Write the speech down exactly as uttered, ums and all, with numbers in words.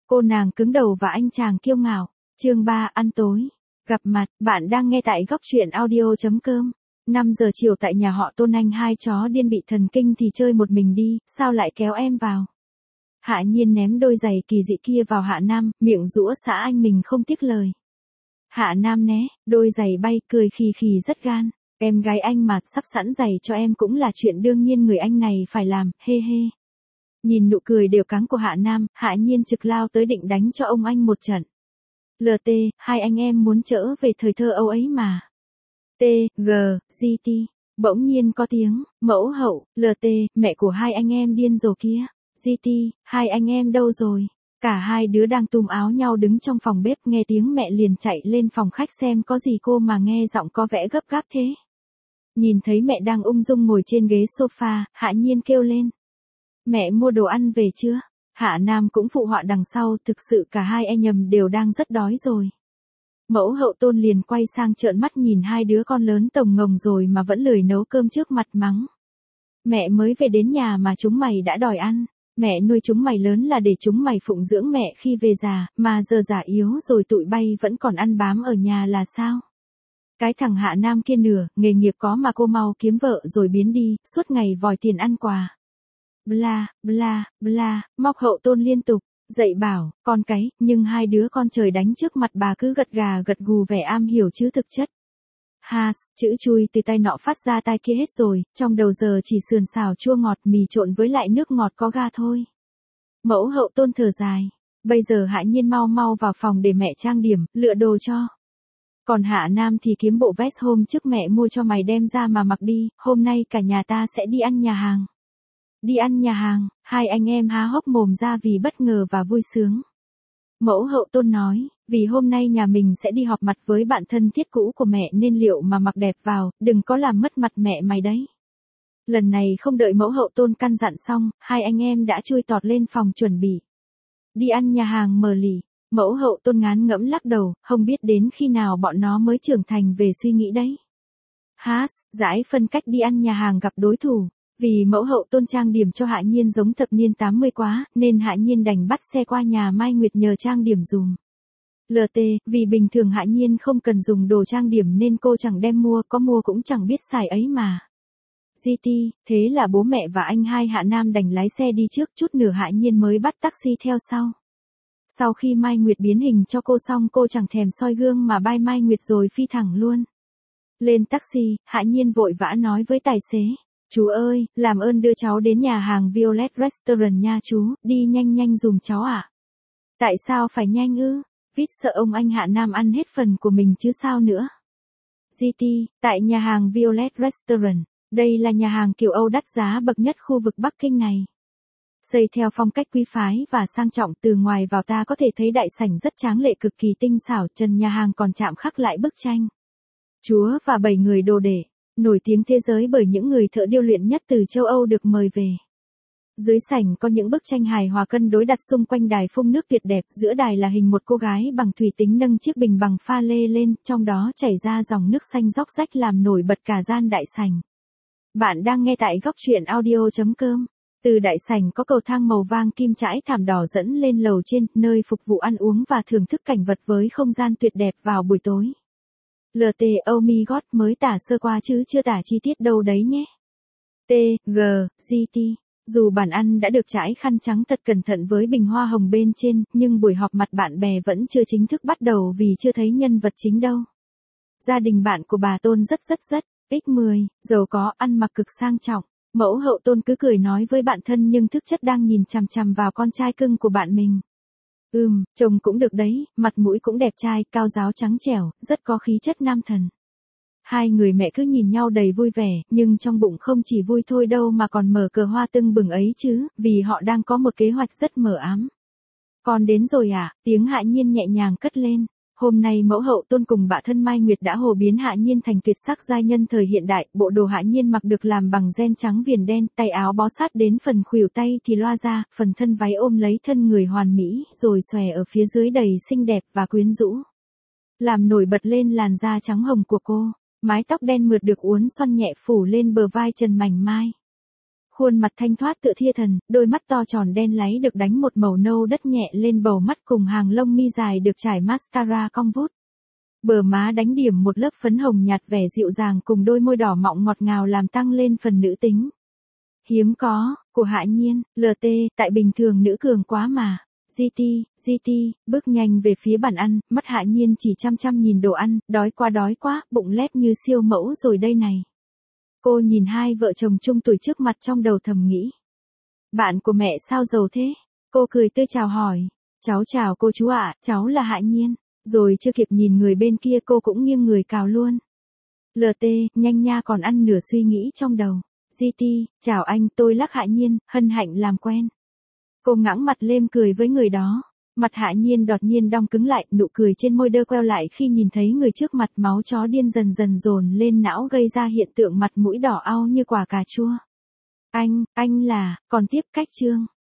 Cô nàng cứng đầu và anh chàng kiêu ngạo. Chương ba ăn tối. Gặp mặt, bạn đang nghe tại góc truyện audio.com. năm giờ chiều tại nhà họ Tôn, anh hai chó điên bị thần kinh thì chơi một mình đi, sao lại kéo em vào? Hạ Nhiên ném đôi giày kỳ dị kia vào Hạ Nam, miệng giũa xã anh mình không tiếc lời. Hạ Nam né, đôi giày bay, cười khì khì rất gan. Em gái anh mà, sắp sẵn giày cho em cũng là chuyện đương nhiên người anh này phải làm, hê hê. Nhìn nụ cười đều cáng của Hạ Nam, Hạ Nhiên trực lao tới định đánh cho ông anh một trận. lờ tê, hai anh em muốn trở về thời thơ ấu ấy mà. T, G, G, T. Bỗng nhiên có tiếng, mẫu hậu, lờ tê, mẹ của hai anh em điên rồ kia. G, T, hai anh em đâu rồi? Cả hai đứa đang túm áo nhau đứng trong phòng bếp, nghe tiếng mẹ liền chạy lên phòng khách xem có gì cô mà nghe giọng có vẻ gấp gáp thế. Nhìn thấy mẹ đang ung dung ngồi trên ghế sofa, Hạ Nhiên kêu lên. Mẹ mua đồ ăn về chưa? Hạ Nam cũng phụ họa đằng sau, thực sự cả hai anh nhầm đều đang rất đói rồi. Mẫu hậu Tôn liền quay sang trợn mắt nhìn hai đứa con lớn tổng ngồng rồi mà vẫn lười nấu cơm trước mặt mắng. Mẹ mới về đến nhà mà chúng mày đã đòi ăn. Mẹ nuôi chúng mày lớn là để chúng mày phụng dưỡng mẹ khi về già, mà giờ già yếu rồi tụi bay vẫn còn ăn bám ở nhà là sao? Cái thằng Hạ Nam kia nửa, nghề nghiệp có mà cô mau kiếm vợ rồi biến đi, suốt ngày vòi tiền ăn quà. Bla, bla, bla, móc hậu Tôn liên tục, dạy bảo, con cái, nhưng hai đứa con trời đánh trước mặt bà cứ gật gà gật gù vẻ am hiểu chứ thực chất. Ha, chữ chui từ tay nọ phát ra tai kia hết rồi, trong đầu giờ chỉ sườn xào chua ngọt mì trộn với lại nước ngọt có ga thôi. Mẫu hậu Tôn thở dài, bây giờ Hạ Nhiên mau mau vào phòng để mẹ trang điểm, lựa đồ cho. Còn Hạ Nam thì kiếm bộ vest hôm trước mẹ mua cho mày đem ra mà mặc đi, hôm nay cả nhà ta sẽ đi ăn nhà hàng. Đi ăn nhà hàng, hai anh em há hốc mồm ra vì bất ngờ và vui sướng. Mẫu hậu Tôn nói, vì hôm nay nhà mình sẽ đi họp mặt với bạn thân thiết cũ của mẹ nên liệu mà mặc đẹp vào, đừng có làm mất mặt mẹ mày đấy. Lần này không đợi mẫu hậu Tôn căn dặn xong, hai anh em đã chui tọt lên phòng chuẩn bị. Đi ăn nhà hàng mờ lì, mẫu hậu Tôn ngán ngẫm lắc đầu, không biết đến khi nào bọn nó mới trưởng thành về suy nghĩ đấy. Hát, giải phân cách đi ăn nhà hàng gặp đối thủ. Vì mẫu hậu Tôn trang điểm cho Hạ Nhiên giống thập niên tám mươi quá, nên Hạ Nhiên đành bắt xe qua nhà Mai Nguyệt nhờ trang điểm dùm. lờ tê, vì bình thường Hạ Nhiên không cần dùng đồ trang điểm nên cô chẳng đem mua, có mua cũng chẳng biết xài ấy mà. giê tê, thế là bố mẹ và anh hai Hạ Nam đành lái xe đi trước, chút nữa Hạ Nhiên mới bắt taxi theo sau. Sau khi Mai Nguyệt biến hình cho cô xong cô chẳng thèm soi gương mà bai Mai Nguyệt rồi phi thẳng luôn. Lên taxi, Hạ Nhiên vội vã nói với tài xế. Chú ơi, làm ơn đưa cháu đến nhà hàng Violet Restaurant nha chú, đi nhanh nhanh dùm cháu ạ. À? Tại sao phải nhanh ư? Vít sợ ông anh Hạ Nam ăn hết phần của mình chứ sao nữa. giê tê, tại nhà hàng Violet Restaurant, đây là nhà hàng kiểu Âu đắt giá bậc nhất khu vực Bắc Kinh này. Xây theo phong cách quý phái và sang trọng, từ ngoài vào ta có thể thấy đại sảnh rất tráng lệ cực kỳ tinh xảo, trần nhà hàng còn chạm khắc lại bức tranh. Chúa và bảy người đồ đệ. Nổi tiếng thế giới bởi những người thợ điêu luyện nhất từ châu Âu được mời về. Dưới sảnh có những bức tranh hài hòa cân đối đặt xung quanh đài phun nước tuyệt đẹp, giữa đài là hình một cô gái bằng thủy tính nâng chiếc bình bằng pha lê lên, trong đó chảy ra dòng nước xanh róc rách làm nổi bật cả gian đại sảnh. Bạn đang nghe tại góc truyện audio.com. Từ đại sảnh có cầu thang màu vàng kim trải thảm đỏ dẫn lên lầu trên, nơi phục vụ ăn uống và thưởng thức cảnh vật với không gian tuyệt đẹp vào buổi tối. lờ tê, oh my god, mới tả sơ qua chứ chưa tả chi tiết đâu đấy nhé. T, G, G, T. Dù bàn ăn đã được trải khăn trắng thật cẩn thận với bình hoa hồng bên trên, nhưng buổi họp mặt bạn bè vẫn chưa chính thức bắt đầu vì chưa thấy nhân vật chính đâu. Gia đình bạn của bà Tôn rất rất rất, x mười, giàu có, ăn mặc cực sang trọng. Mẫu hậu Tôn cứ cười nói với bạn thân nhưng thực chất đang nhìn chằm chằm vào con trai cưng của bạn mình. Ừm, chồng cũng được đấy, mặt mũi cũng đẹp trai, cao ráo trắng trẻo, rất có khí chất nam thần. Hai người mẹ cứ nhìn nhau đầy vui vẻ, nhưng trong bụng không chỉ vui thôi đâu mà còn mở cờ hoa tưng bừng ấy chứ, vì họ đang có một kế hoạch rất mờ ám. Con đến rồi à, tiếng Hạ Nhiên nhẹ nhàng cất lên. Hôm nay mẫu hậu Tôn cùng bạn thân Mai Nguyệt đã hồ biến Hạ Nhiên thành tuyệt sắc giai nhân thời hiện đại, bộ đồ Hạ Nhiên mặc được làm bằng ren trắng viền đen, tay áo bó sát đến phần khuỷu tay thì loa ra, phần thân váy ôm lấy thân người hoàn mỹ, rồi xòe ở phía dưới đầy xinh đẹp và quyến rũ. Làm nổi bật lên làn da trắng hồng của cô, mái tóc đen mượt được uốn xoăn nhẹ phủ lên bờ vai trần mảnh mai. Khuôn mặt thanh thoát tựa thiên thần, đôi mắt to tròn đen láy được đánh một màu nâu đất nhẹ lên bầu mắt cùng hàng lông mi dài được trải mascara cong vút. Bờ má đánh điểm một lớp phấn hồng nhạt vẻ dịu dàng cùng đôi môi đỏ mọng ngọt ngào làm tăng lên phần nữ tính. Hiếm có, của Hạ Nhiên, lờ tê, tại bình thường nữ cường quá mà. giê tê, giê tê, bước nhanh về phía bàn ăn, mắt Hạ Nhiên chỉ chăm chăm nhìn đồ ăn, đói quá đói quá, bụng lép như siêu mẫu rồi đây này. Cô nhìn hai vợ chồng chung tuổi trước mặt trong đầu thầm nghĩ. Bạn của mẹ sao giàu thế? Cô cười tươi chào hỏi. Cháu chào cô chú ạ, cháu là Hạ Nhiên. Rồi chưa kịp nhìn người bên kia cô cũng nghiêng người cào luôn. lờ tê, nhanh nha còn ăn nửa suy nghĩ trong đầu. giê tê, chào anh, tôi Lắc Hạ Nhiên, hân hạnh làm quen. Cô ngẩng mặt lên cười với người đó. Mặt Hạ Nhiên đột nhiên đong cứng lại, nụ cười trên môi đơ queo lại khi nhìn thấy người trước mặt, máu chó điên dần dần dồn lên não gây ra hiện tượng mặt mũi đỏ au như quả cà chua. Anh, anh là, còn tiếp cách chương.